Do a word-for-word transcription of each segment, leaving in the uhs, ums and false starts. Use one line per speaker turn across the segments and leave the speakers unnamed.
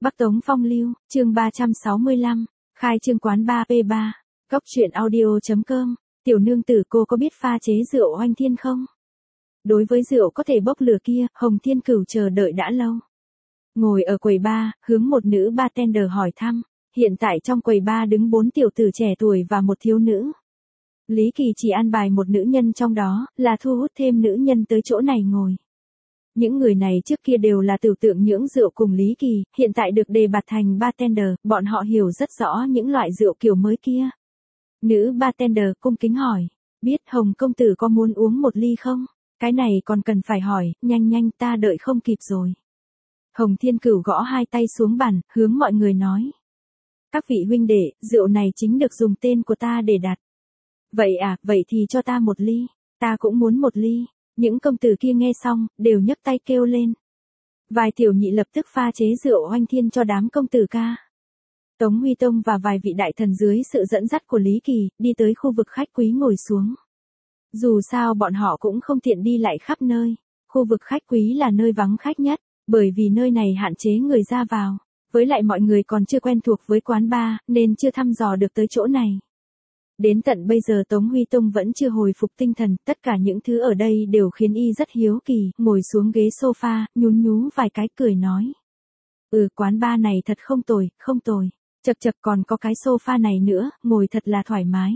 Bắc Tống Phong Lưu, chương ba trăm sáu mươi lăm, khai trương quán ba P ba, Cốc truyện audio.com, tiểu nương tử cô có biết pha chế rượu oanh thiên không? Đối với rượu có thể bốc lửa kia, Hồng Thiên Cửu chờ đợi đã lâu. Ngồi ở quầy bar, hướng một nữ bartender hỏi thăm, hiện tại trong quầy bar đứng bốn tiểu tử trẻ tuổi và một thiếu nữ. Lý Kỳ chỉ an bài một nữ nhân trong đó, là thu hút thêm nữ nhân tới chỗ này ngồi. Những người này trước kia đều là tiểu tượng nhưỡng rượu cùng Lý Kỳ, hiện tại được đề bạt thành bartender, bọn họ hiểu rất rõ những loại rượu kiểu mới kia. Nữ bartender cung kính hỏi, biết Hồng công tử có muốn uống một ly không? Cái này còn cần phải hỏi, nhanh nhanh ta đợi không kịp rồi. Hồng Thiên Cửu gõ hai tay xuống bàn, hướng mọi người nói. Các vị huynh đệ, rượu này chính được dùng tên của ta để đặt. Vậy à, vậy thì cho ta một ly, ta cũng muốn một ly. Những công tử kia nghe xong, đều nhấc tay kêu lên. Vài tiểu nhị lập tức pha chế rượu oanh thiên cho đám công tử ca. Tống Huy Tông và vài vị đại thần dưới sự dẫn dắt của Lý Kỳ, đi tới khu vực khách quý ngồi xuống. Dù sao bọn họ cũng không tiện đi lại khắp nơi. Khu vực khách quý là nơi vắng khách nhất, bởi vì nơi này hạn chế người ra vào. Với lại mọi người còn chưa quen thuộc với quán bar, nên chưa thăm dò được tới chỗ này. Đến tận bây giờ Tống Huy Tông vẫn chưa hồi phục tinh thần, tất cả những thứ ở đây đều khiến y rất hiếu kỳ, ngồi xuống ghế sofa, nhún nhú vài cái cười nói. Ừ, quán bar này thật không tồi, không tồi, chật chật còn có cái sofa này nữa, ngồi thật là thoải mái.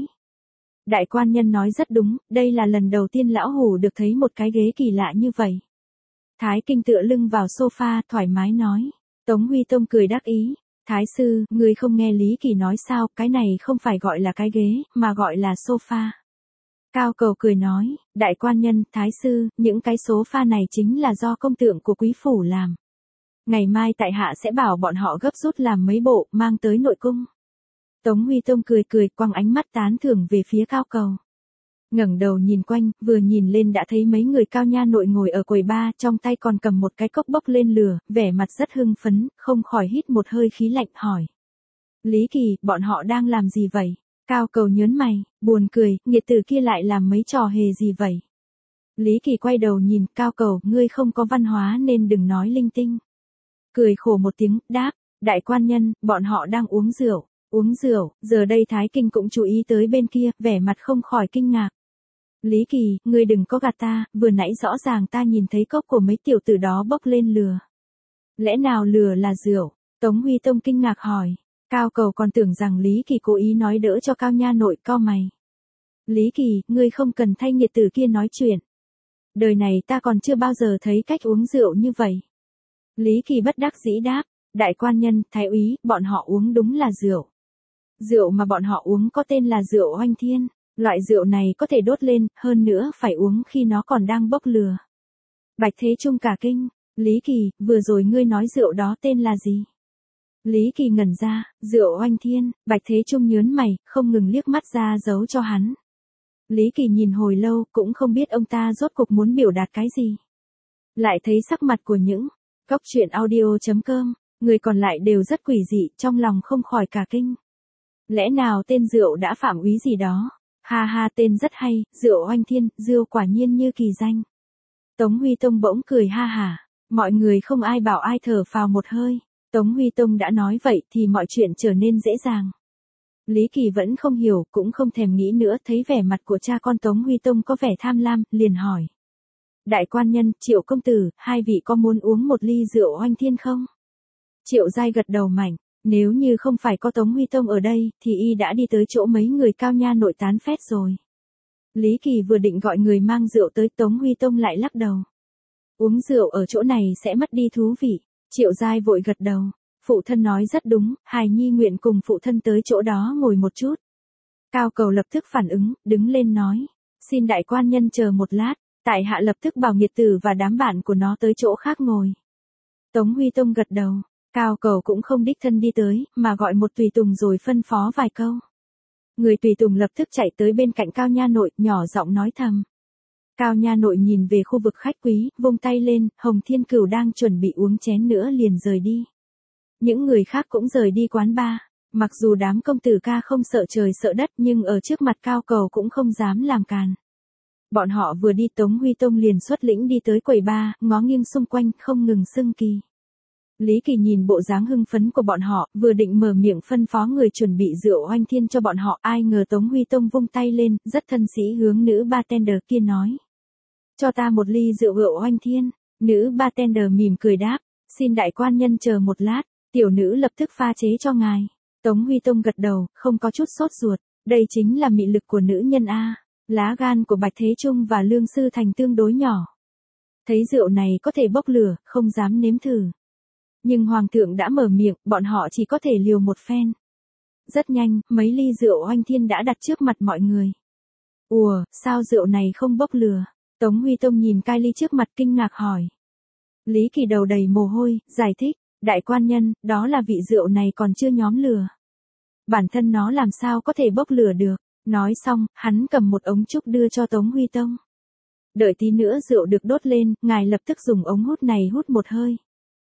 Đại quan nhân nói rất đúng, đây là lần đầu tiên lão hủ được thấy một cái ghế kỳ lạ như vậy. Thái Kinh tựa lưng vào sofa, thoải mái nói. Tống Huy Tông cười đắc ý. Thái sư, ngươi không nghe Lý Kỳ nói sao, cái này không phải gọi là cái ghế, mà gọi là sofa. Cao Cầu cười nói, đại quan nhân, thái sư, những cái sofa này chính là do công tượng của quý phủ làm. Ngày mai tại hạ sẽ bảo bọn họ gấp rút làm mấy bộ, mang tới nội cung. Tống Huy Tông cười cười, quăng ánh mắt tán thưởng về phía Cao Cầu. Ngẩng đầu nhìn quanh, vừa nhìn lên đã thấy mấy người cao nha nội ngồi ở quầy bar, trong tay còn cầm một cái cốc bốc lên lửa, vẻ mặt rất hưng phấn, không khỏi hít một hơi khí lạnh hỏi. Lý Kỳ, bọn họ đang làm gì vậy? Cao Cầu nhớn mày, buồn cười, nghiệt tử kia lại làm mấy trò hề gì vậy? Lý Kỳ quay đầu nhìn, Cao Cầu, ngươi không có văn hóa nên đừng nói linh tinh. Cười khổ một tiếng, đáp, đại quan nhân, bọn họ đang uống rượu. Uống rượu, giờ đây Thái Kinh cũng chú ý tới bên kia, vẻ mặt không khỏi kinh ngạc. Lý Kỳ, ngươi đừng có gạt ta, vừa nãy rõ ràng ta nhìn thấy cốc của mấy tiểu tử đó bốc lên lửa. Lẽ nào lửa là rượu? Tống Huy Tông kinh ngạc hỏi. Cao Cầu còn tưởng rằng Lý Kỳ cố ý nói đỡ cho Cao nha nội, cau mày. Lý Kỳ, ngươi không cần thay nghiệt tử kia nói chuyện. Đời này ta còn chưa bao giờ thấy cách uống rượu như vậy. Lý Kỳ bất đắc dĩ đáp, đại quan nhân, thái úy, bọn họ uống đúng là rượu. Rượu mà bọn họ uống có tên là rượu oanh thiên. Loại rượu này có thể đốt lên, hơn nữa phải uống khi nó còn đang bốc lửa. Bạch Thế Trung cả kinh, Lý Kỳ, vừa rồi ngươi nói rượu đó tên là gì? Lý Kỳ ngẩn ra, rượu oanh thiên, Bạch Thế Trung nhớn mày, không ngừng liếc mắt ra giấu cho hắn. Lý Kỳ nhìn hồi lâu, cũng không biết ông ta rốt cuộc muốn biểu đạt cái gì. Lại thấy sắc mặt của những Cốc truyện audio.com, người còn lại đều rất quỷ dị, trong lòng không khỏi cả kinh. Lẽ nào tên rượu đã phạm úy gì đó? Ha ha, tên rất hay, rượu oanh thiên, rượu quả nhiên như kỳ danh. Tống Huy Tông bỗng cười ha hả, mọi người không ai bảo ai thở phào một hơi. Tống Huy Tông đã nói vậy thì mọi chuyện trở nên dễ dàng. Lý Kỳ vẫn không hiểu, cũng không thèm nghĩ nữa, thấy vẻ mặt của cha con Tống Huy Tông có vẻ tham lam, liền hỏi. Đại quan nhân, Triệu công tử, hai vị có muốn uống một ly rượu oanh thiên không? Triệu Giai gật đầu mạnh. Nếu như không phải có Tống Huy Tông ở đây, thì y đã đi tới chỗ mấy người cao nha nội tán phét rồi. Lý Kỳ vừa định gọi người mang rượu tới, Tống Huy Tông lại lắc đầu. Uống rượu ở chỗ này sẽ mất đi thú vị. Triệu Giai vội gật đầu. Phụ thân nói rất đúng, hài nhi nguyện cùng phụ thân tới chỗ đó ngồi một chút. Cao Cầu lập tức phản ứng, đứng lên nói. Xin đại quan nhân chờ một lát, tại hạ lập tức bảo nghiệt tử và đám bạn của nó tới chỗ khác ngồi. Tống Huy Tông gật đầu. Cao Cầu cũng không đích thân đi tới, mà gọi một tùy tùng rồi phân phó vài câu. Người tùy tùng lập tức chạy tới bên cạnh Cao nha nội, nhỏ giọng nói thầm. Cao nha nội nhìn về khu vực khách quý, vung tay lên, Hồng Thiên Cửu đang chuẩn bị uống chén nữa liền rời đi. Những người khác cũng rời đi quán bar, mặc dù đám công tử ca không sợ trời sợ đất nhưng ở trước mặt Cao Cầu cũng không dám làm càn. Bọn họ vừa đi Tống Huy Tông liền xuất lĩnh đi tới quầy bar, ngó nghiêng xung quanh không ngừng xưng kỳ. Lý Kỳ nhìn bộ dáng hưng phấn của bọn họ, vừa định mở miệng phân phó người chuẩn bị rượu oanh thiên cho bọn họ, ai ngờ Tống Huy Tông vung tay lên, rất thân sĩ hướng nữ bartender kia nói. Cho ta một ly rượu rượu oanh thiên. Nữ bartender mỉm cười đáp, xin đại quan nhân chờ một lát, tiểu nữ lập tức pha chế cho ngài. Tống Huy Tông gật đầu, không có chút sốt ruột, đây chính là mị lực của nữ nhân A. Lá gan của Bạch Thế Trung và Lương Sư Thành tương đối nhỏ. Thấy rượu này có thể bốc lửa, không dám nếm thử. Nhưng Hoàng thượng đã mở miệng, bọn họ chỉ có thể liều một phen. Rất nhanh, mấy ly rượu oanh thiên đã đặt trước mặt mọi người. Ủa, sao rượu này không bốc lửa? Tống Huy Tông nhìn cai ly trước mặt kinh ngạc hỏi. Lý Kỳ đầu đầy mồ hôi, giải thích, đại quan nhân, đó là vị rượu này còn chưa nhóm lửa. Bản thân nó làm sao có thể bốc lửa được. Nói xong, hắn cầm một ống trúc đưa cho Tống Huy Tông. Đợi tí nữa rượu được đốt lên, ngài lập tức dùng ống hút này hút một hơi.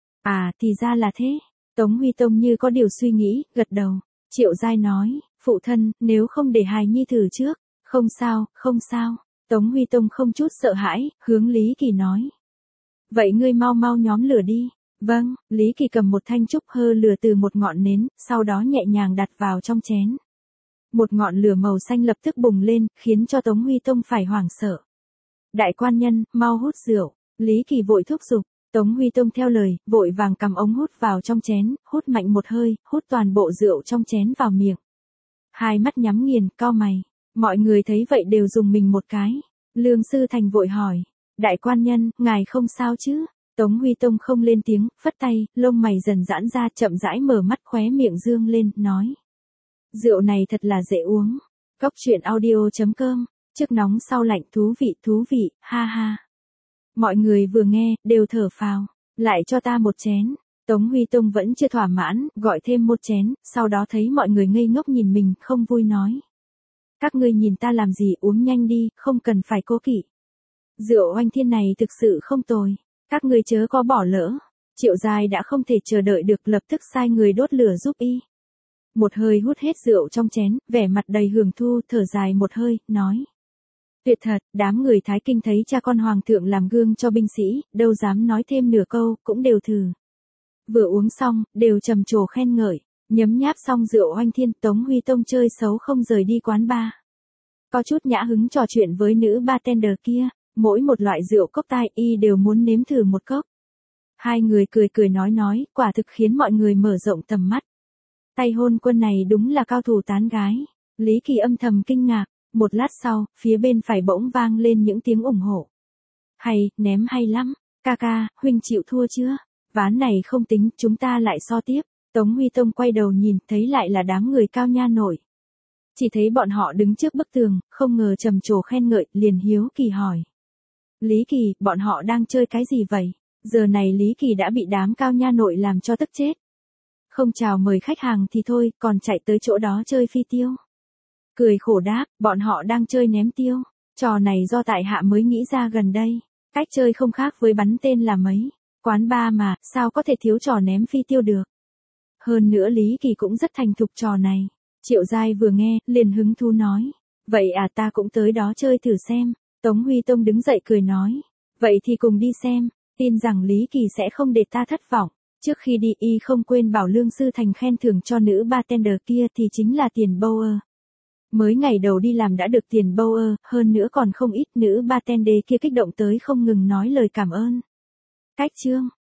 À, thì ra là thế. Tống Huy Tông như có điều suy nghĩ, gật đầu. Triệu Giai nói, phụ thân, nếu không để hài nhi thử trước. Không sao, không sao. Tống Huy Tông không chút sợ hãi, hướng Lý Kỳ nói. Vậy ngươi mau mau nhóm lửa đi. Vâng, Lý Kỳ cầm một thanh trúc hơ lửa từ một ngọn nến, sau đó nhẹ nhàng đặt vào trong chén. Một ngọn lửa màu xanh lập tức bùng lên, khiến cho Tống Huy Tông phải hoảng sợ. Đại quan nhân, mau hút rượu. Lý Kỳ vội thúc giục. Tống Huy Tông theo lời, vội vàng cầm ống hút vào trong chén, hút mạnh một hơi, hút toàn bộ rượu trong chén vào miệng. Hai mắt nhắm nghiền, cau mày. Mọi người thấy vậy đều dùng mình một cái. Lương Sư Thành vội hỏi. Đại quan nhân, ngài không sao chứ? Tống Huy Tông không lên tiếng, phất tay, lông mày dần giãn ra, chậm rãi mở mắt, khóe miệng dương lên, nói. Rượu này thật là dễ uống. Cốc truyện audio chấm com, trước nóng sau lạnh, thú vị thú vị, ha ha. Mọi người vừa nghe, đều thở phào. Lại cho ta một chén. Tống Huy Tông vẫn chưa thỏa mãn, gọi thêm một chén, sau đó thấy mọi người ngây ngốc nhìn mình, không vui nói. Các ngươi nhìn ta làm gì, uống nhanh đi, không cần phải cố kỵ. Rượu oanh thiên này thực sự không tồi. Các ngươi chớ có bỏ lỡ. Triệu Giai đã không thể chờ đợi được, lập tức sai người đốt lửa giúp y. Một hơi hút hết rượu trong chén, vẻ mặt đầy hưởng thu, thở dài một hơi, nói. Tuyệt thật, đám người Thái Kinh thấy cha con Hoàng thượng làm gương cho binh sĩ, đâu dám nói thêm nửa câu, cũng đều thử. Vừa uống xong, đều trầm trồ khen ngợi, nhấm nháp xong rượu oanh thiên, Tống Huy Tông chơi xấu không rời đi quán bar. Có chút nhã hứng trò chuyện với nữ bartender kia, mỗi một loại rượu cốc tai y đều muốn nếm thử một cốc. Hai người cười cười nói nói, quả thực khiến mọi người mở rộng tầm mắt. Tay hôn quân này đúng là cao thủ tán gái. Lý Kỳ âm thầm kinh ngạc. Một lát sau, phía bên phải bỗng vang lên những tiếng ủng hộ. Hay, ném hay lắm. Ca ca, huynh chịu thua chưa? Ván này không tính, chúng ta lại so tiếp. Tống Huy Tông quay đầu nhìn, thấy lại là đám người cao nha nổi. Chỉ thấy bọn họ đứng trước bức tường, không ngờ trầm trồ khen ngợi, liền hiếu kỳ hỏi. Lý Kỳ, bọn họ đang chơi cái gì vậy? Giờ này Lý Kỳ đã bị đám cao nha nội làm cho tức chết. Không chào mời khách hàng thì thôi, còn chạy tới chỗ đó chơi phi tiêu. Cười khổ đáp, bọn họ đang chơi ném tiêu. Trò này do tại hạ mới nghĩ ra gần đây. Cách chơi không khác với bắn tên là mấy. Quán bar mà, sao có thể thiếu trò ném phi tiêu được. Hơn nữa Lý Kỳ cũng rất thành thục trò này. Triệu Giai vừa nghe, liền hứng thú nói. Vậy à, ta cũng tới đó chơi thử xem. Tống Huy Tông đứng dậy cười nói. Vậy thì cùng đi xem. Tin rằng Lý Kỳ sẽ không để ta thất vọng. Trước khi đi y không quên bảo Lương Sư Thành khen thưởng cho nữ bartender kia thì chính là tiền Bower. Mới ngày đầu đi làm đã được tiền Bower, hơn nữa còn không ít, nữ bartender kia kích động tới không ngừng nói lời cảm ơn. Cách chương